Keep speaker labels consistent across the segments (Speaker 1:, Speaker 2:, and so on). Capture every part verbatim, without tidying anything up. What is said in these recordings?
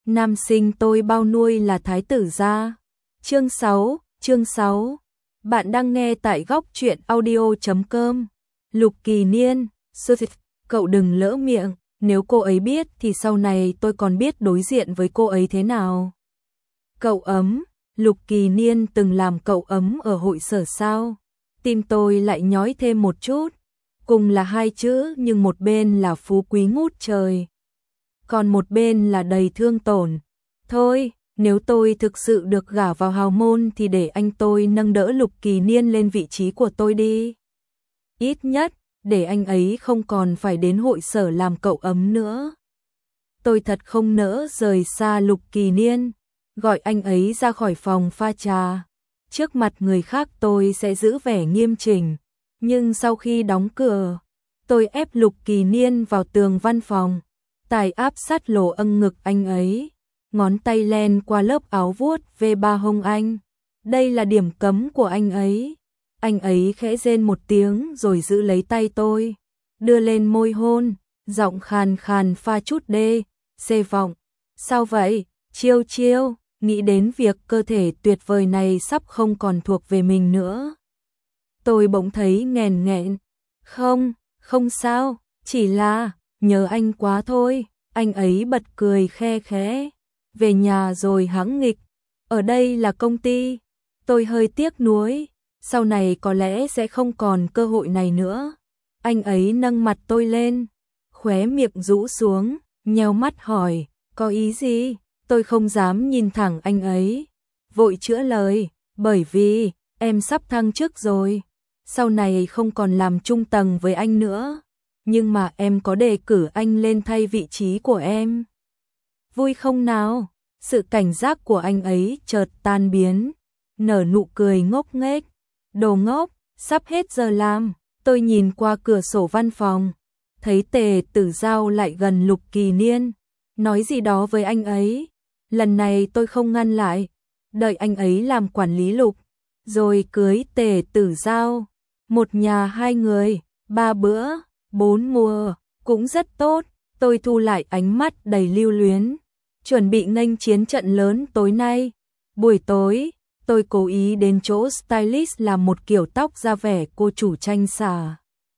Speaker 1: Nam sinh tôi bao nuôi là thái tử gia. Chương sáu, chương sáu. Bạn đang nghe tại góc truyện audio chấm com. Lục Kỳ Niên, cậu đừng lỡ miệng, nếu cô ấy biết thì sau này tôi còn biết đối diện với cô ấy thế nào. Cậu ấm, Lục Kỳ Niên từng làm cậu ấm ở hội sở sao? Tim tôi lại nhói thêm một chút. Cùng là hai chữ nhưng một bên là phú quý ngút trời, còn một bên là đầy thương tổn. Thôi, nếu tôi thực sự được gả vào hào môn thì để anh tôi nâng đỡ Lục Kỳ Niên lên vị trí của tôi đi. Ít nhất, để anh ấy không còn phải đến hội sở làm cậu ấm nữa. Tôi thật không nỡ rời xa Lục Kỳ Niên, gọi anh ấy ra khỏi phòng pha trà. Trước mặt người khác tôi sẽ giữ vẻ nghiêm chỉnh, nhưng sau khi đóng cửa, tôi ép Lục Kỳ Niên vào tường văn phòng, tài áp sát lỗ âng ngực anh ấy, ngón tay len qua lớp áo vuốt về ba hông anh. Đây là điểm cấm của anh ấy. Anh ấy khẽ rên một tiếng rồi giữ lấy tay tôi, đưa lên môi hôn, giọng khàn khàn pha chút đê, xê vọng. Sao vậy? Chiêu chiêu, nghĩ đến việc cơ thể tuyệt vời này sắp không còn thuộc về mình nữa. Tôi bỗng thấy nghẹn nghẹn. Không, không sao, chỉ là nhớ anh quá thôi. Anh ấy bật cười khe khẽ. Về nhà rồi hãng nghịch. Ở đây là công ty. Tôi hơi tiếc nuối. Sau này có lẽ sẽ không còn cơ hội này nữa. Anh ấy nâng mặt tôi lên, khóe miệng rũ xuống, nheo mắt hỏi, có ý gì? Tôi không dám nhìn thẳng anh ấy, vội chữa lời, bởi vì em sắp thăng chức rồi, sau này không còn làm trung tầng với anh nữa, nhưng mà em có đề cử anh lên thay vị trí của em. Vui không nào? Sự cảnh giác của anh ấy chợt tan biến, nở nụ cười ngốc nghếch. Đồ ngốc, sắp hết giờ làm. Tôi nhìn qua cửa sổ văn phòng, thấy Tề Tử Giao lại gần Lục Kỳ Niên, nói gì đó với anh ấy. Lần này tôi không ngăn lại, đợi anh ấy làm quản lý Lục, rồi cưới Tề Tử Giao. Một nhà hai người, ba bữa, bốn mùa, cũng rất tốt. Tôi thu lại ánh mắt đầy lưu luyến, chuẩn bị nghênh chiến trận lớn tối nay. Buổi tối, tôi cố ý đến chỗ stylist làm một kiểu tóc ra vẻ cô chủ tranh xà.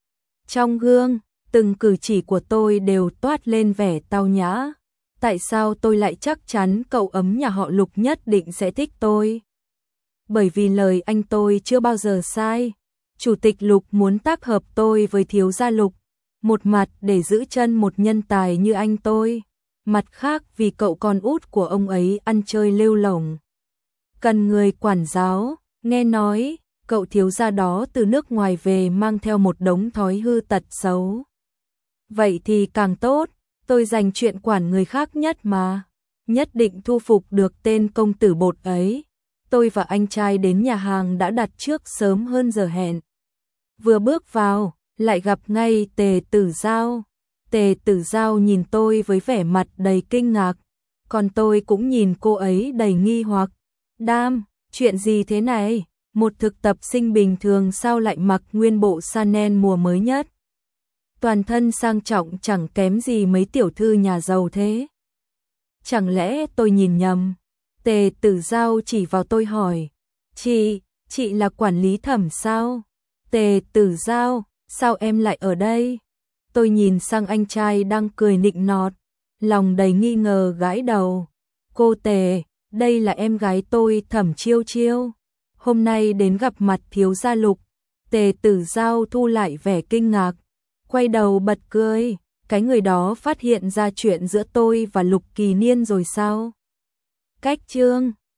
Speaker 1: Trong gương, từng cử chỉ của tôi đều toát lên vẻ tao nhã. Tại sao tôi lại chắc chắn cậu ấm nhà họ Lục nhất định sẽ thích tôi? Bởi vì lời anh tôi chưa bao giờ sai. Chủ tịch Lục muốn tác hợp tôi với thiếu gia Lục. Một mặt để giữ chân một nhân tài như anh tôi. Mặt khác vì cậu con út của ông ấy ăn chơi lêu lổng, cần người quản giáo. Nghe nói, cậu thiếu gia đó từ nước ngoài về mang theo một đống thói hư tật xấu. Vậy thì càng tốt, tôi dành chuyện quản người khác nhất mà. Nhất định thu phục được tên công tử bột ấy. Tôi và anh trai đến nhà hàng đã đặt trước sớm hơn giờ hẹn. Vừa bước vào, lại gặp ngay Tề Tử Giao. Tề Tử Giao nhìn tôi với vẻ mặt đầy kinh ngạc, còn tôi cũng nhìn cô ấy đầy nghi hoặc. Đam, chuyện gì thế này? Một thực tập sinh bình thường sao lại mặc nguyên bộ Chanel mùa mới nhất? Toàn thân sang trọng chẳng kém gì mấy tiểu thư nhà giàu thế. Chẳng lẽ tôi nhìn nhầm? Tề Tử Giao chỉ vào tôi hỏi. Chị, chị là quản lý Thẩm sao? Tề Tử Giao, sao em lại ở đây? Tôi nhìn sang anh trai đang cười nịnh nọt, lòng đầy nghi ngờ gãi đầu. Cô Tề, đây là em gái tôi Thẩm Chiêu Chiêu. Hôm nay đến gặp mặt thiếu gia Lục. Tề Tử Giao thu lại vẻ kinh ngạc, quay đầu bật cười. Cái người đó phát hiện ra chuyện giữa tôi và Lục Kỳ Niên rồi sao? Cách chương